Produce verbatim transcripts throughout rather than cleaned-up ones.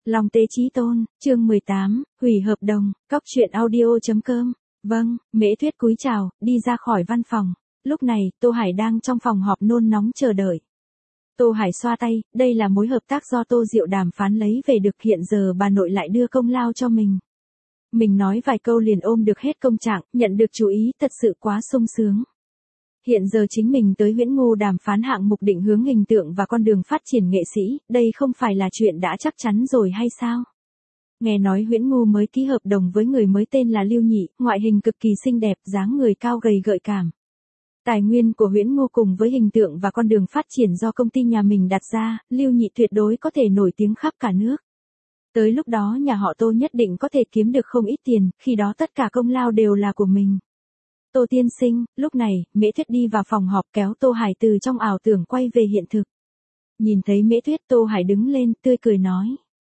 Long Tế Chí Tôn, chương mười tám, hủy hợp đồng, cóc truyện audio.com. Vâng, Mễ Tuyết cúi chào, đi ra khỏi văn phòng. Lúc này, Tô Hải đang trong phòng họp nôn nóng chờ đợi. Tô Hải xoa tay, đây là mối hợp tác do Tô Diệu đàm phán lấy về được, hiện giờ bà nội lại đưa công lao cho mình. Mình nói vài câu liền ôm được hết công trạng, nhận được chú ý, thật sự quá sung sướng. Hiện giờ chính mình tới Huyễn Ngu đàm phán hạng mục định hướng hình tượng và con đường phát triển nghệ sĩ, đây không phải là chuyện đã chắc chắn rồi hay sao? Nghe nói Huyễn Ngu mới ký hợp đồng với người mới tên là Lưu Nhị, ngoại hình cực kỳ xinh đẹp, dáng người cao gầy gợi cảm. Tài nguyên của Huyễn Ngu cùng với hình tượng và con đường phát triển do công ty nhà mình đặt ra, Lưu Nhị tuyệt đối có thể nổi tiếng khắp cả nước. Tới lúc đó nhà họ Tô nhất định có thể kiếm được không ít tiền, khi đó tất cả công lao đều là của mình. Tô tiên sinh, lúc này, Mễ Tuyết đi vào phòng họp kéo Tô Hải từ trong ảo tưởng quay về hiện thực. Nhìn thấy Mễ Tuyết, Tô Hải đứng lên, tươi cười nói.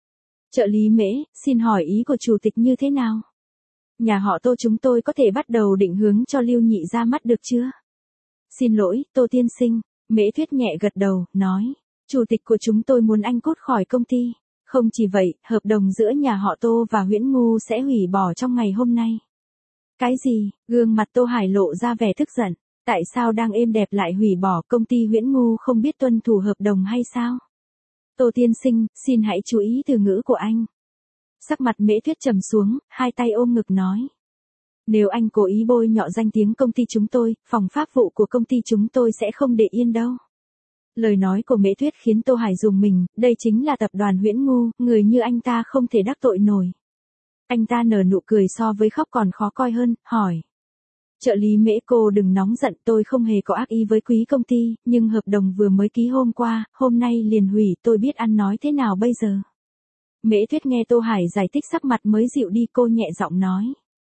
Trợ lý Mễ, xin hỏi ý của chủ tịch như thế nào? Nhà họ Tô chúng tôi có thể bắt đầu định hướng cho Lưu Nhị ra mắt được chưa? Xin lỗi, Tô tiên sinh, Mễ Tuyết nhẹ gật đầu, nói. Chủ tịch của chúng tôi muốn anh cút khỏi công ty. Không chỉ vậy, hợp đồng giữa nhà họ Tô và Huyễn Ngu sẽ hủy bỏ trong ngày hôm nay. Cái gì? Gương mặt Tô Hải lộ ra vẻ tức giận. Tại sao đang êm đẹp lại hủy bỏ, công ty Huyễn Ngu không biết tuân thủ hợp đồng hay sao? Tô tiên sinh, xin hãy chú ý từ ngữ của anh. Sắc mặt Mễ Tuyết trầm xuống, hai tay ôm ngực nói. Nếu anh cố ý bôi nhọ danh tiếng công ty chúng tôi, phòng pháp vụ của công ty chúng tôi sẽ không để yên đâu. Lời nói của Mễ Tuyết khiến Tô Hải rùng mình, đây chính là tập đoàn Huyễn Ngu, người như anh ta không thể đắc tội nổi. Anh ta nở nụ cười so với khóc còn khó coi hơn, hỏi. Trợ lý Mễ, cô đừng nóng giận, tôi không hề có ác ý với quý công ty, nhưng hợp đồng vừa mới ký hôm qua, hôm nay liền hủy, tôi biết ăn nói thế nào bây giờ. Mễ Tuyết nghe Tô Hải giải thích sắc mặt mới dịu đi, cô nhẹ giọng nói.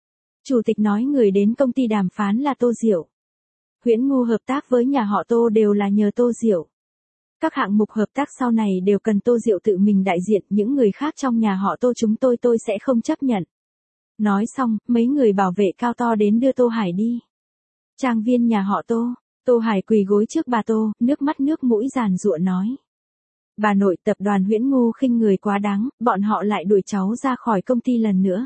Chủ tịch nói người đến công ty đàm phán là Tô Diệu. Huyễn Ngu hợp tác với nhà họ Tô đều là nhờ Tô Diệu. Các hạng mục hợp tác sau này đều cần Tô Diệu tự mình đại diện, những người khác trong nhà họ Tô chúng tôi tôi sẽ không chấp nhận. Nói xong, mấy người bảo vệ cao to đến đưa Tô Hải đi. Trang viên nhà họ Tô, Tô Hải quỳ gối trước bà Tô, nước mắt nước mũi giàn giụa nói. Bà nội, tập đoàn Huyễn Ngu khinh người quá đáng, bọn họ lại đuổi cháu ra khỏi công ty lần nữa.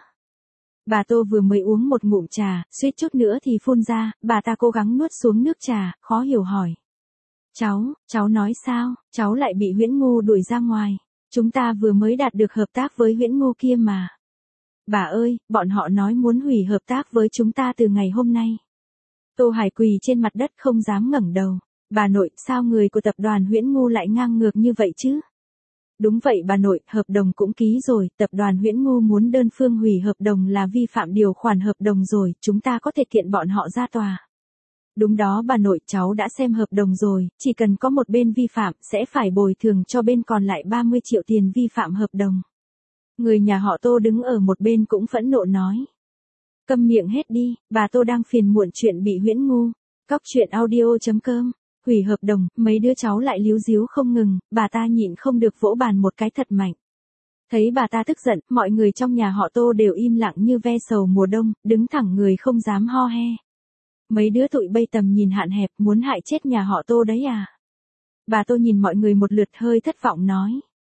Bà Tô vừa mới uống một ngụm trà, suýt chút nữa thì phun ra, bà ta cố gắng nuốt xuống nước trà, khó hiểu hỏi. Cháu, cháu nói sao, cháu lại bị Huyễn Ngu đuổi ra ngoài, chúng ta vừa mới đạt được hợp tác với Huyễn Ngu kia mà. Bà ơi, bọn họ nói muốn hủy hợp tác với chúng ta từ ngày hôm nay. Tô Hải quỳ trên mặt đất không dám ngẩng đầu. Bà nội, sao người của tập đoàn Huyễn Ngu lại ngang ngược như vậy chứ? Đúng vậy bà nội, hợp đồng cũng ký rồi, tập đoàn Huyễn Ngu muốn đơn phương hủy hợp đồng là vi phạm điều khoản hợp đồng rồi, chúng ta có thể kiện bọn họ ra tòa. Đúng đó bà nội, cháu đã xem hợp đồng rồi, chỉ cần có một bên vi phạm, sẽ phải bồi thường cho bên còn lại ba mươi triệu tiền vi phạm hợp đồng. Người nhà họ Tô đứng ở một bên cũng phẫn nộ nói. Câm miệng hết đi, bà Tô đang phiền muộn chuyện bị Huyễn Ngu. Cóc truyện audio.com. Hủy hợp đồng, mấy đứa cháu lại líu díu không ngừng, bà ta nhịn không được vỗ bàn một cái thật mạnh. Thấy bà ta tức giận, mọi người trong nhà họ Tô đều im lặng như ve sầu mùa đông, đứng thẳng người không dám ho he. Mấy đứa tụi bây tầm nhìn hạn hẹp, muốn hại chết nhà họ Tô đấy à? Bà Tô nhìn mọi người một lượt hơi thất vọng nói.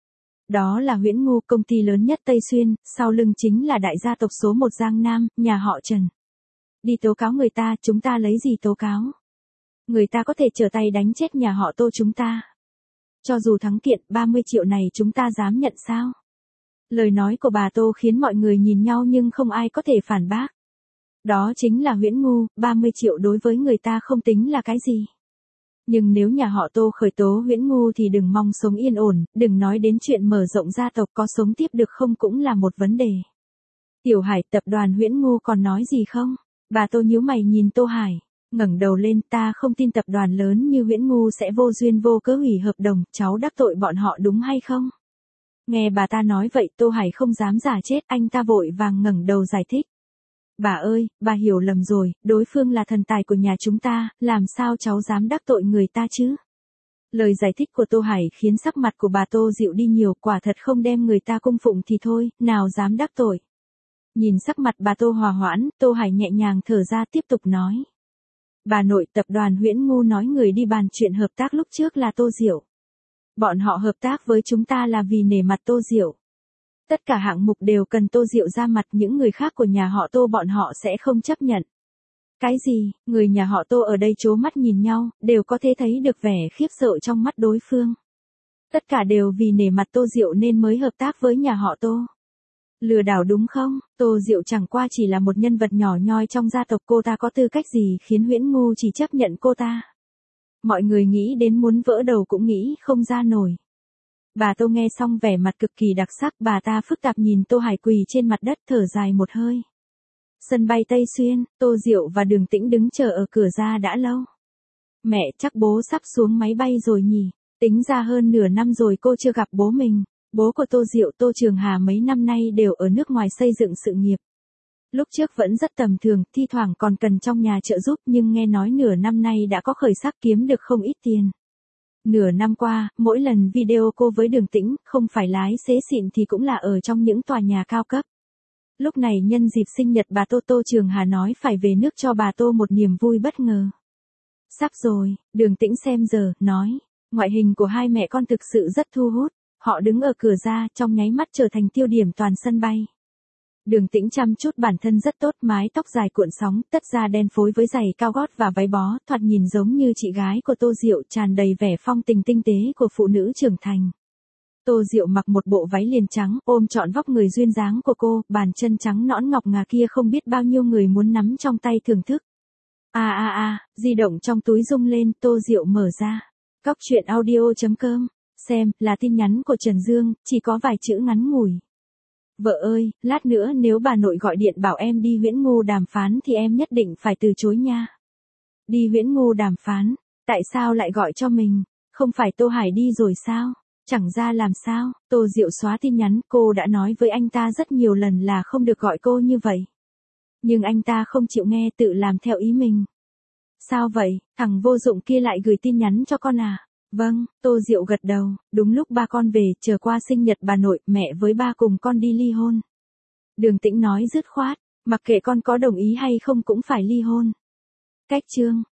Đó là Huyễn Ngu, công ty lớn nhất Tây Xuyên, sau lưng chính là đại gia tộc số một Giang Nam, nhà họ Trần. Đi tố cáo người ta, chúng ta lấy gì tố cáo? Người ta có thể trở tay đánh chết nhà họ Tô chúng ta. Cho dù thắng kiện, ba mươi triệu này chúng ta dám nhận sao? Lời nói của bà Tô khiến mọi người nhìn nhau nhưng không ai có thể phản bác. Đó chính là Huyễn Ngu, ba mươi triệu đối với người ta không tính là cái gì. Nhưng nếu nhà họ Tô khởi tố Huyễn Ngu thì đừng mong sống yên ổn, đừng nói đến chuyện mở rộng gia tộc, có sống tiếp được không cũng là một vấn đề. Tiểu Hải, tập đoàn Huyễn Ngu còn nói gì không? Bà Tô nhíu mày nhìn Tô Hải, ngẩng đầu lên, ta không tin tập đoàn lớn như Huyễn Ngu sẽ vô duyên vô cớ hủy hợp đồng, cháu đắc tội bọn họ đúng hay không? Nghe bà ta nói vậy, Tô Hải không dám giả chết, anh ta vội vàng ngẩng đầu giải thích. Bà ơi, bà hiểu lầm rồi, đối phương là thần tài của nhà chúng ta, làm sao cháu dám đắc tội người ta chứ? Lời giải thích của Tô Hải khiến sắc mặt của bà Tô dịu đi nhiều, quả thật không đem người ta cung phụng thì thôi, nào dám đắc tội. Nhìn sắc mặt bà Tô hòa hoãn, Tô Hải nhẹ nhàng thở ra tiếp tục nói. Bà nội, tập đoàn Huyễn Ngu nói người đi bàn chuyện hợp tác lúc trước là Tô Diệu. Bọn họ hợp tác với chúng ta là vì nể mặt Tô Diệu. Tất cả hạng mục đều cần Tô Diệu ra mặt, những người khác của nhà họ Tô bọn họ sẽ không chấp nhận. Cái gì, người nhà họ Tô ở đây trố mắt nhìn nhau, đều có thể thấy được vẻ khiếp sợ trong mắt đối phương. Tất cả đều vì nể mặt Tô Diệu nên mới hợp tác với nhà họ Tô. Lừa đảo đúng không? Tô Diệu chẳng qua chỉ là một nhân vật nhỏ nhoi trong gia tộc, cô ta có tư cách gì khiến Huyễn Ngu chỉ chấp nhận cô ta? Mọi người nghĩ đến muốn vỡ đầu cũng nghĩ không ra nổi. Bà Tô nghe xong vẻ mặt cực kỳ đặc sắc, bà ta phức tạp nhìn Tô Hải quỳ trên mặt đất thở dài một hơi. Sân bay Tây Xuyên, Tô Diệu và Đường Tĩnh đứng chờ ở cửa ra đã lâu. Mẹ, chắc bố sắp xuống máy bay rồi nhỉ? Tính ra hơn nửa năm rồi cô chưa gặp bố mình. Bố của Tô Diệu, Tô Trường Hà mấy năm nay đều ở nước ngoài xây dựng sự nghiệp. Lúc trước vẫn rất tầm thường, thi thoảng còn cần trong nhà trợ giúp, nhưng nghe nói nửa năm nay đã có khởi sắc, kiếm được không ít tiền. Nửa năm qua, mỗi lần video cô với Đường Tĩnh, không phải lái xế xịn thì cũng là ở trong những tòa nhà cao cấp. Lúc này nhân dịp sinh nhật bà Tô, Tô Trường Hà nói phải về nước cho bà Tô một niềm vui bất ngờ. Sắp rồi, Đường Tĩnh xem giờ, nói, ngoại hình của hai mẹ con thực sự rất thu hút. Họ đứng ở cửa ra, trong nháy mắt trở thành tiêu điểm toàn sân bay. Đường Tĩnh chăm chút bản thân rất tốt, mái tóc dài cuộn sóng, tất da đen phối với giày cao gót và váy bó, thoạt nhìn giống như chị gái của Tô Diệu, tràn đầy vẻ phong tình tinh tế của phụ nữ trưởng thành. Tô Diệu mặc một bộ váy liền trắng, ôm trọn vóc người duyên dáng của cô, bàn chân trắng nõn ngọc ngà kia không biết bao nhiêu người muốn nắm trong tay thưởng thức. A a a, di động trong túi rung lên, Tô Diệu mở ra. Cóc truyện audio chấm com. Xem, là tin nhắn của Trần Dương, chỉ có vài chữ ngắn ngủi. Vợ ơi, lát nữa nếu bà nội gọi điện bảo em đi Huyễn Ngu đàm phán thì em nhất định phải từ chối nha. Đi Huyễn Ngu đàm phán? Tại sao lại gọi cho mình? Không phải Tô Hải đi rồi sao? Chẳng ra làm sao? Tô Diệu xóa tin nhắn, cô đã nói với anh ta rất nhiều lần là không được gọi cô như vậy. Nhưng anh ta không chịu nghe, tự làm theo ý mình. Sao vậy, thằng vô dụng kia lại gửi tin nhắn cho con à? Vâng, Tô Diệu gật đầu, đúng lúc ba con về, chờ qua sinh nhật bà nội, mẹ với ba cùng con đi ly hôn. Đường Tĩnh nói dứt khoát, mặc kệ con có đồng ý hay không cũng phải ly hôn. Cách chương